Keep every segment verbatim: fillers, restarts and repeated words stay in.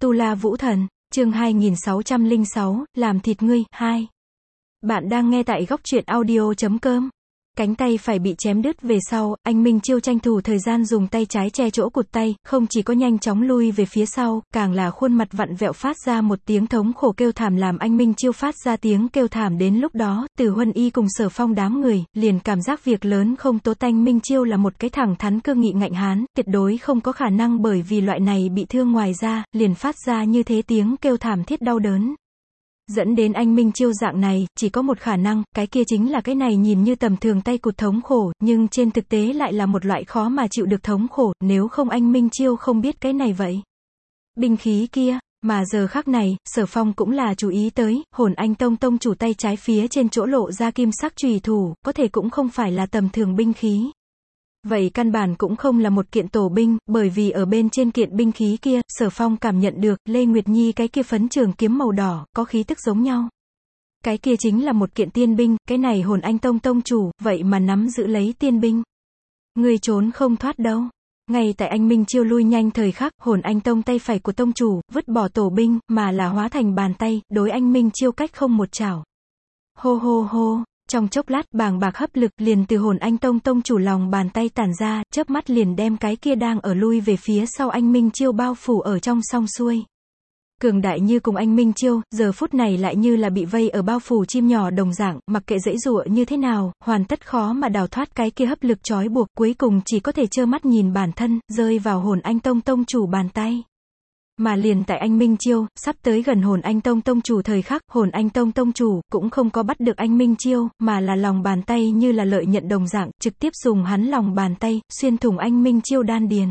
Tu La Vũ Thần, chương hai nghìn sáu trăm lẻ sáu, làm thịt ngươi, hai. Bạn đang nghe tại góc truyện audio chấm com. Cánh tay phải bị chém đứt về sau, anh Minh Chiêu tranh thủ thời gian dùng tay trái che chỗ cụt tay, không chỉ có nhanh chóng lui về phía sau, càng là khuôn mặt vặn vẹo phát ra một tiếng thống khổ kêu thảm làm anh Minh Chiêu phát ra tiếng kêu thảm. Đến lúc đó, Từ Huân Y cùng Sở Phong đám người, liền cảm giác việc lớn không tốt. Anh Minh Chiêu là một cái thẳng thắn cương nghị ngạnh hán, tuyệt đối không có khả năng bởi vì loại này bị thương ngoài ra, liền phát ra như thế tiếng kêu thảm thiết đau đớn. Dẫn đến anh Minh Chiêu dạng này, chỉ có một khả năng, cái kia chính là cái này nhìn như tầm thường tay cụt thống khổ, nhưng trên thực tế lại là một loại khó mà chịu được thống khổ, nếu không anh Minh Chiêu không biết cái này vậy. Binh khí kia, mà giờ khắc này, Sở Phong cũng là chú ý tới, Hồn Anh Tông tông chủ tay trái phía trên chỗ lộ ra kim sắc chùy thủ, có thể cũng không phải là tầm thường binh khí. Vậy căn bản cũng không là một kiện tổ binh, bởi vì ở bên trên kiện binh khí kia, Sở Phong cảm nhận được, Lê Nguyệt Nhi cái kia phấn trường kiếm màu đỏ, có khí tức giống nhau. Cái kia chính là một kiện tiên binh, cái này Hồn Anh Tông tông chủ, vậy mà nắm giữ lấy tiên binh. Người trốn không thoát đâu. Ngay tại anh Minh Chiêu lui nhanh thời khắc, Hồn Anh Tông tay phải của tông chủ, vứt bỏ tổ binh, mà là hóa thành bàn tay, đối anh Minh Chiêu cách không một chảo. Hô hô hô. Trong chốc lát, bàng bạc hấp lực liền từ Hồn Anh Tông tông chủ lòng bàn tay tản ra, chớp mắt liền đem cái kia đang ở lui về phía sau anh Minh Chiêu bao phủ ở trong song xuôi. Cường đại như cùng anh Minh Chiêu, giờ phút này lại như là bị vây ở bao phủ chim nhỏ đồng dạng, mặc kệ giãy giụa như thế nào, hoàn tất khó mà đào thoát cái kia hấp lực trói buộc, cuối cùng chỉ có thể trơ mắt nhìn bản thân, rơi vào Hồn Anh Tông tông chủ bàn tay. Mà liền tại anh Minh Chiêu, sắp tới gần Hồn Anh Tông tông chủ thời khắc, Hồn Anh Tông tông chủ, cũng không có bắt được anh Minh Chiêu, mà là lòng bàn tay như là lợi nhận đồng dạng, trực tiếp dùng hắn lòng bàn tay, xuyên thủng anh Minh Chiêu đan điền.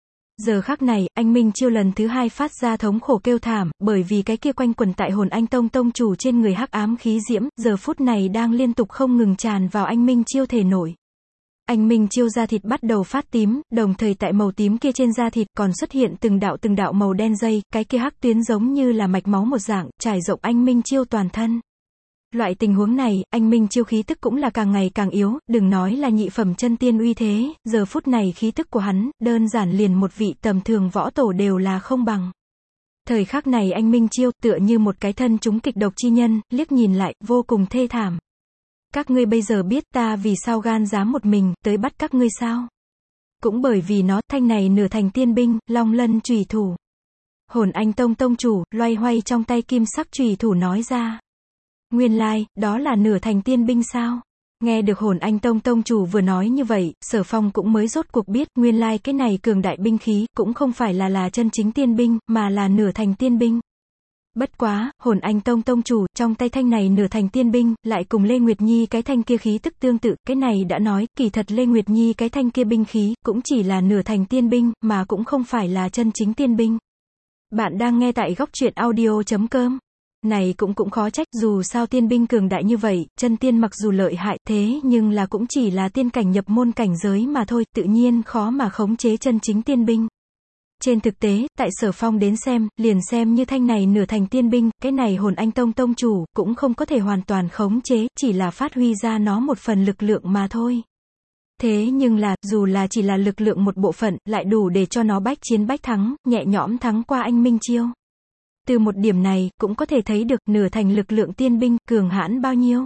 Giờ khắc này, anh Minh Chiêu lần thứ hai phát ra thống khổ kêu thảm, bởi vì cái kia quanh quẩn tại Hồn Anh Tông tông chủ trên người hắc ám khí diễm, giờ phút này đang liên tục không ngừng tràn vào anh Minh Chiêu thể nội. Anh Minh Chiêu da thịt bắt đầu phát tím, đồng thời tại màu tím kia trên da thịt còn xuất hiện từng đạo từng đạo màu đen dây, cái kia hắc tuyến giống như là mạch máu một dạng, trải rộng anh Minh Chiêu toàn thân. Loại tình huống này, anh Minh Chiêu khí tức cũng là càng ngày càng yếu, đừng nói là nhị phẩm chân tiên uy thế, giờ phút này khí tức của hắn, đơn giản liền một vị tầm thường võ tổ đều là không bằng. Thời khắc này anh Minh Chiêu, tựa như một cái thân trúng kịch độc chi nhân, liếc nhìn lại, vô cùng thê thảm. Các ngươi bây giờ biết ta vì sao gan dám một mình, tới bắt các ngươi sao? Cũng bởi vì nó, thanh này nửa thành tiên binh, Long Lân chùy thủ. Hồn Anh Tông tông chủ, loay hoay trong tay kim sắc chùy thủ nói ra. Nguyên lai, like, đó là nửa thành tiên binh sao? Nghe được Hồn Anh Tông tông chủ vừa nói như vậy, Sở Phong cũng mới rốt cuộc biết, nguyên lai like cái này cường đại binh khí, cũng không phải là là chân chính tiên binh, mà là nửa thành tiên binh. Bất quá, Hồn Anh Tông tông chủ, trong tay thanh này nửa thành tiên binh, lại cùng Lê Nguyệt Nhi cái thanh kia khí tức tương tự, cái này đã nói, kỳ thật Lê Nguyệt Nhi cái thanh kia binh khí, cũng chỉ là nửa thành tiên binh, mà cũng không phải là chân chính tiên binh. Bạn đang nghe tại góc truyện audio chấm com. Này cũng cũng khó trách, dù sao tiên binh cường đại như vậy, chân tiên mặc dù lợi hại, thế nhưng là cũng chỉ là tiên cảnh nhập môn cảnh giới mà thôi, tự nhiên khó mà khống chế chân chính tiên binh. Trên thực tế, tại Sở Phong đến xem, liền xem như thanh này nửa thành tiên binh, cái này Hồn Anh Tông tông chủ, cũng không có thể hoàn toàn khống chế, chỉ là phát huy ra nó một phần lực lượng mà thôi. Thế nhưng là, dù là chỉ là lực lượng một bộ phận, lại đủ để cho nó bách chiến bách thắng, nhẹ nhõm thắng qua anh Minh Chiêu. Từ một điểm này, cũng có thể thấy được, nửa thành lực lượng tiên binh, cường hãn bao nhiêu.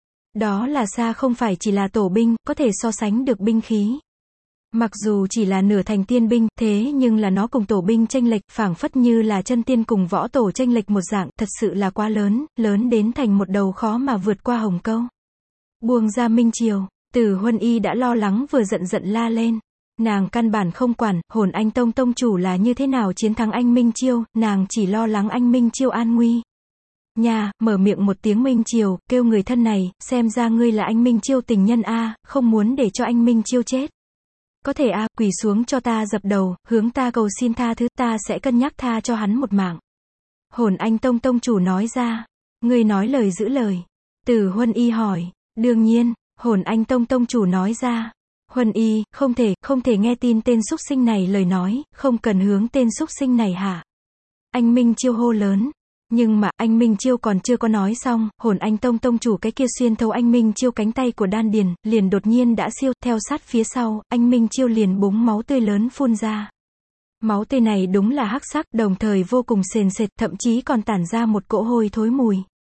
Đó là xa không phải chỉ là tổ binh, có thể so sánh được binh khí. Mặc dù chỉ là nửa thành tiên binh, thế nhưng là nó cùng tổ binh chênh lệch, phảng phất như là chân tiên cùng võ tổ chênh lệch một dạng, thật sự là quá lớn, lớn đến thành một đầu khó mà vượt qua hồng câu. Buông ra Minh Chiêu, Từ Huân Y đã lo lắng vừa giận giận la lên. Nàng căn bản không quản, Hồn Anh Tông tông chủ là như thế nào chiến thắng anh Minh Chiêu, nàng chỉ lo lắng anh Minh Chiêu an nguy. Nhà, mở miệng một tiếng Minh Chiêu, kêu người thân này, xem ra ngươi là anh Minh Chiêu tình nhân a, không muốn để cho anh Minh Chiêu chết. Có thể a, à, quỳ xuống cho ta dập đầu, hướng ta cầu xin tha thứ, ta sẽ cân nhắc tha cho hắn một mạng. Hồn Anh Tông tông chủ nói ra. Ngươi nói lời giữ lời. Từ Huân Y hỏi. Đương nhiên, Hồn Anh Tông tông chủ nói ra. Huân Y, không thể, không thể nghe tin tên súc sinh này lời nói, không cần hướng tên súc sinh này hả? Anh Minh Chiêu hô lớn. Nhưng mà, anh Minh Chiêu còn chưa có nói xong, Hồn Anh Tông tông chủ cái kia xuyên thấu anh Minh Chiêu cánh tay của đan điền, liền đột nhiên đã siêu, theo sát phía sau, anh Minh Chiêu liền búng máu tươi lớn phun ra. Máu tươi này đúng là hắc sắc, đồng thời vô cùng sền sệt, thậm chí còn tản ra một cỗ hôi thối mùi.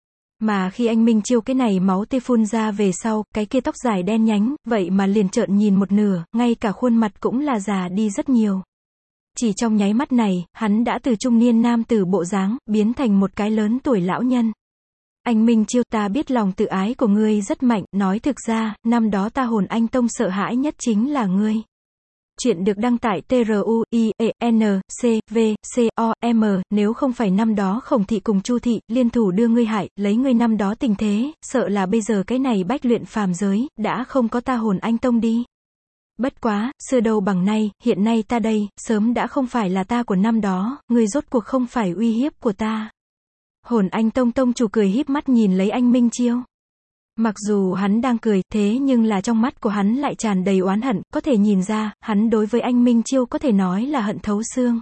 Mà khi anh Minh Chiêu cái này máu tươi phun ra về sau, cái kia tóc dài đen nhánh, vậy mà liền trợn nhìn một nửa, ngay cả khuôn mặt cũng là già đi rất nhiều. Chỉ trong nháy mắt này, hắn đã từ trung niên nam tử bộ dáng, biến thành một cái lớn tuổi lão nhân. Anh Minh Chiêu, ta biết lòng tự ái của ngươi rất mạnh, nói thực ra, năm đó ta Hồn Anh Tông sợ hãi nhất chính là ngươi. Chuyện được đăng tải T R U I E N C V C O M, nếu không phải năm đó Khổng thị cùng Chu thị liên thủ đưa ngươi hại, lấy ngươi năm đó tình thế, sợ là bây giờ cái này bách luyện phàm giới, đã không có ta Hồn Anh Tông đi. Bất quá, xưa đâu bằng nay, hiện nay ta đây, sớm đã không phải là ta của năm đó, ngươi rốt cuộc không phải uy hiếp của ta. Hồn Anh Tông tông chủ cười híp mắt nhìn lấy anh Minh Chiêu. Mặc dù hắn đang cười, thế nhưng là trong mắt của hắn lại tràn đầy oán hận, có thể nhìn ra, hắn đối với anh Minh Chiêu có thể nói là hận thấu xương.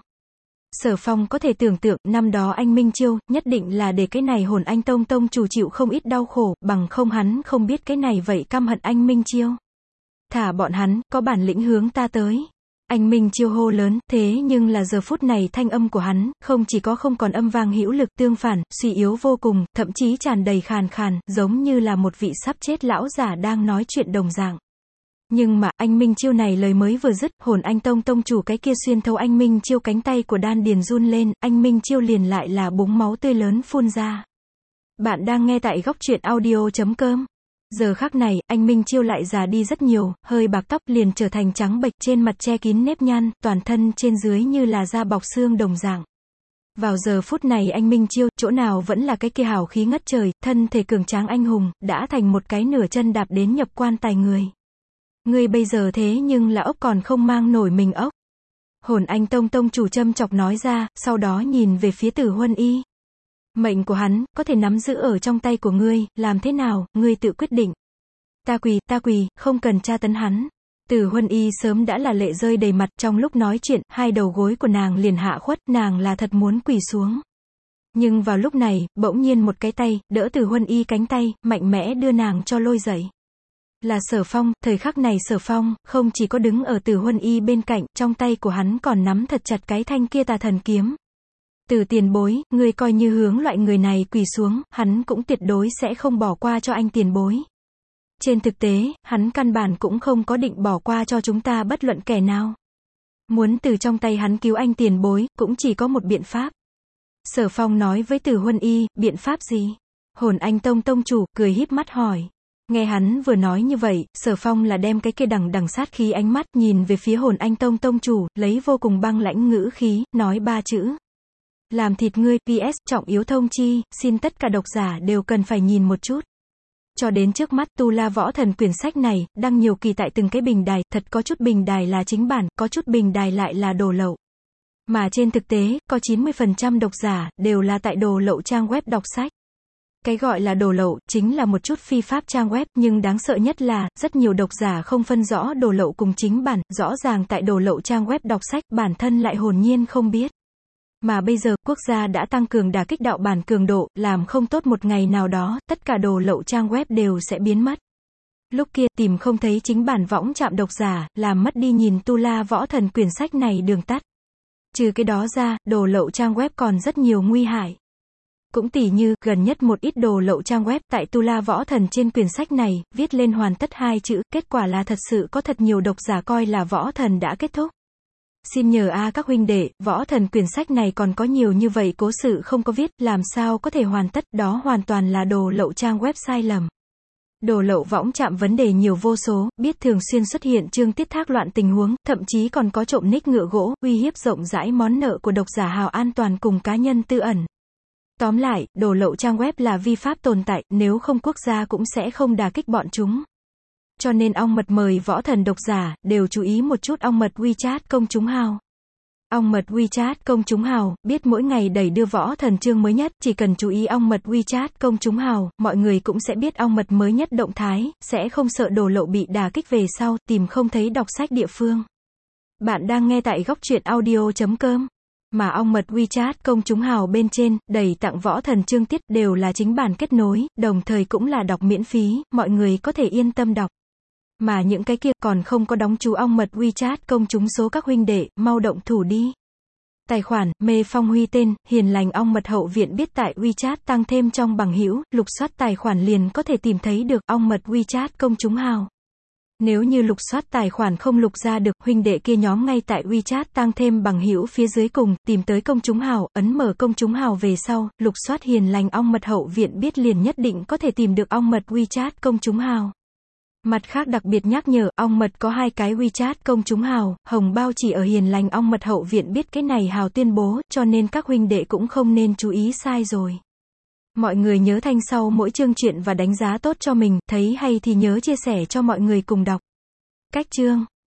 Sở Phong có thể tưởng tượng, năm đó anh Minh Chiêu, nhất định là để cái này Hồn Anh Tông tông chủ chịu không ít đau khổ, bằng không hắn không biết cái này vậy căm hận anh Minh Chiêu. Thả bọn hắn, có bản lĩnh hướng ta tới. Anh Minh Chiêu hô lớn, thế nhưng là giờ phút này thanh âm của hắn, không chỉ có không còn âm vang hữu lực, tương phản, suy yếu vô cùng, thậm chí tràn đầy khàn khàn, giống như là một vị sắp chết lão giả đang nói chuyện đồng dạng. Nhưng mà, anh Minh Chiêu này lời mới vừa dứt, Hồn Anh Tông tông chủ cái kia xuyên thấu anh Minh Chiêu cánh tay của đan điền run lên, anh Minh Chiêu liền lại là búng máu tươi lớn phun ra. Bạn đang nghe tại góc truyện audio chấm com. Giờ khắc này, anh Minh Chiêu lại già đi rất nhiều, hơi bạc tóc liền trở thành trắng bệch, trên mặt che kín nếp nhăn, toàn thân trên dưới như là da bọc xương đồng dạng. Vào giờ phút này anh Minh Chiêu, chỗ nào vẫn là cái kia hào khí ngất trời, thân thể cường tráng anh hùng, đã thành một cái nửa chân đạp đến nhập quan tài người. Ngươi bây giờ thế nhưng là ốc còn không mang nổi mình ốc. Hồn Anh Tông tông chủ châm chọc nói ra, sau đó nhìn về phía Tử Huân Y. Mệnh của hắn, có thể nắm giữ ở trong tay của ngươi, làm thế nào, ngươi tự quyết định. Ta quỳ, ta quỳ, không cần tra tấn hắn. Tử Huân Y sớm đã là lệ rơi đầy mặt, trong lúc nói chuyện, hai đầu gối của nàng liền hạ khuất, nàng là thật muốn quỳ xuống. Nhưng vào lúc này, bỗng nhiên một cái tay, đỡ Tử Huân Y cánh tay, mạnh mẽ đưa nàng cho lôi dậy. Là Sở Phong, thời khắc này Sở Phong, không chỉ có đứng ở Tử Huân Y bên cạnh, trong tay của hắn còn nắm thật chặt cái thanh kia tà thần kiếm. Từ tiền bối, ngươi coi như hướng loại người này quỳ xuống, hắn cũng tuyệt đối sẽ không bỏ qua cho anh tiền bối. Trên thực tế, hắn căn bản cũng không có định bỏ qua cho chúng ta bất luận kẻ nào. Muốn từ trong tay hắn cứu anh tiền bối, cũng chỉ có một biện pháp. Sở Phong nói với Tử Huân Y, biện pháp gì? Hồn Anh Tông tông chủ, cười híp mắt hỏi. Nghe hắn vừa nói như vậy, Sở Phong là đem cái kia đằng đằng sát khí ánh mắt nhìn về phía Hồn Anh Tông tông chủ, lấy vô cùng băng lãnh ngữ khí, nói ba chữ. Làm thịt ngươi, P S, trọng yếu thông chi, xin tất cả độc giả đều cần phải nhìn một chút. Cho đến trước mắt, Tu La Võ Thần quyển sách này, đăng nhiều kỳ tại từng cái bình đài, thật có chút bình đài là chính bản, có chút bình đài lại là đồ lậu. Mà trên thực tế, có chín mươi phần trăm độc giả, đều là tại đồ lậu trang web đọc sách. Cái gọi là đồ lậu, chính là một chút phi pháp trang web, nhưng đáng sợ nhất là, rất nhiều độc giả không phân rõ đồ lậu cùng chính bản, rõ ràng tại đồ lậu trang web đọc sách, bản thân lại hồn nhiên không biết. Mà bây giờ, quốc gia đã tăng cường đả kích đạo bản cường độ, làm không tốt một ngày nào đó, tất cả đồ lậu trang web đều sẽ biến mất. Lúc kia, tìm không thấy chính bản võng trạm độc giả, làm mất đi nhìn Tu La Võ Thần quyển sách này đường tắt. Trừ cái đó ra, đồ lậu trang web còn rất nhiều nguy hại. Cũng tỉ như, gần nhất một ít đồ lậu trang web tại Tu La Võ Thần trên quyển sách này, viết lên hoàn tất hai chữ, kết quả là thật sự có thật nhiều độc giả coi là Võ Thần đã kết thúc. Xin nhờ a à các huynh đệ, Võ Thần quyển sách này còn có nhiều như vậy cố sự không có viết, làm sao có thể hoàn tất, đó hoàn toàn là đồ lậu trang web sai lầm. Đồ lậu võng chạm vấn đề nhiều vô số, biết thường xuyên xuất hiện chương tiết thác loạn tình huống, thậm chí còn có trộm ních ngựa gỗ, uy hiếp rộng rãi món nợ của độc giả hào an toàn cùng cá nhân tư ẩn. Tóm lại, đồ lậu trang web là vi pháp tồn tại, nếu không quốc gia cũng sẽ không đả kích bọn chúng. Cho nên ong mật mời Võ Thần độc giả, đều chú ý một chút ong mật WeChat công chúng hào. Ong mật WeChat công chúng hào, biết mỗi ngày đẩy đưa Võ Thần chương mới nhất, chỉ cần chú ý ong mật WeChat công chúng hào, mọi người cũng sẽ biết ong mật mới nhất động thái, sẽ không sợ đồ lậu bị đả kích về sau, tìm không thấy đọc sách địa phương. Bạn đang nghe tại góc truyện audio chấm com. Mà ong mật WeChat công chúng hào bên trên, đầy tặng Võ Thần chương tiết, đều là chính bản kết nối, đồng thời cũng là đọc miễn phí, mọi người có thể yên tâm đọc. Mà những cái kia còn không có đóng chú ong mật WeChat công chúng số các huynh đệ, mau động thủ đi. Tài khoản, Mê Phong Huy tên, Hiền Lành Ong Mật Hậu Viện biết tại WeChat tăng thêm trong bằng hữu, lục soát tài khoản liền có thể tìm thấy được, ong mật WeChat công chúng hào. Nếu như lục soát tài khoản không lục ra được, huynh đệ kia nhóm ngay tại WeChat tăng thêm bằng hữu phía dưới cùng, tìm tới công chúng hào, ấn mở công chúng hào về sau, lục soát Hiền Lành Ong Mật Hậu Viện biết liền nhất định có thể tìm được ong mật WeChat công chúng hào. Mặt khác đặc biệt nhắc nhở, ong mật có hai cái WeChat công chúng hào, hồng bao chỉ ở Hiền Lành Ong Mật Hậu Viện biết cái này hào tuyên bố, cho nên các huynh đệ cũng không nên chú ý sai rồi. Mọi người nhớ thanh sau mỗi chương truyện và đánh giá tốt cho mình, thấy hay thì nhớ chia sẻ cho mọi người cùng đọc. Cách chương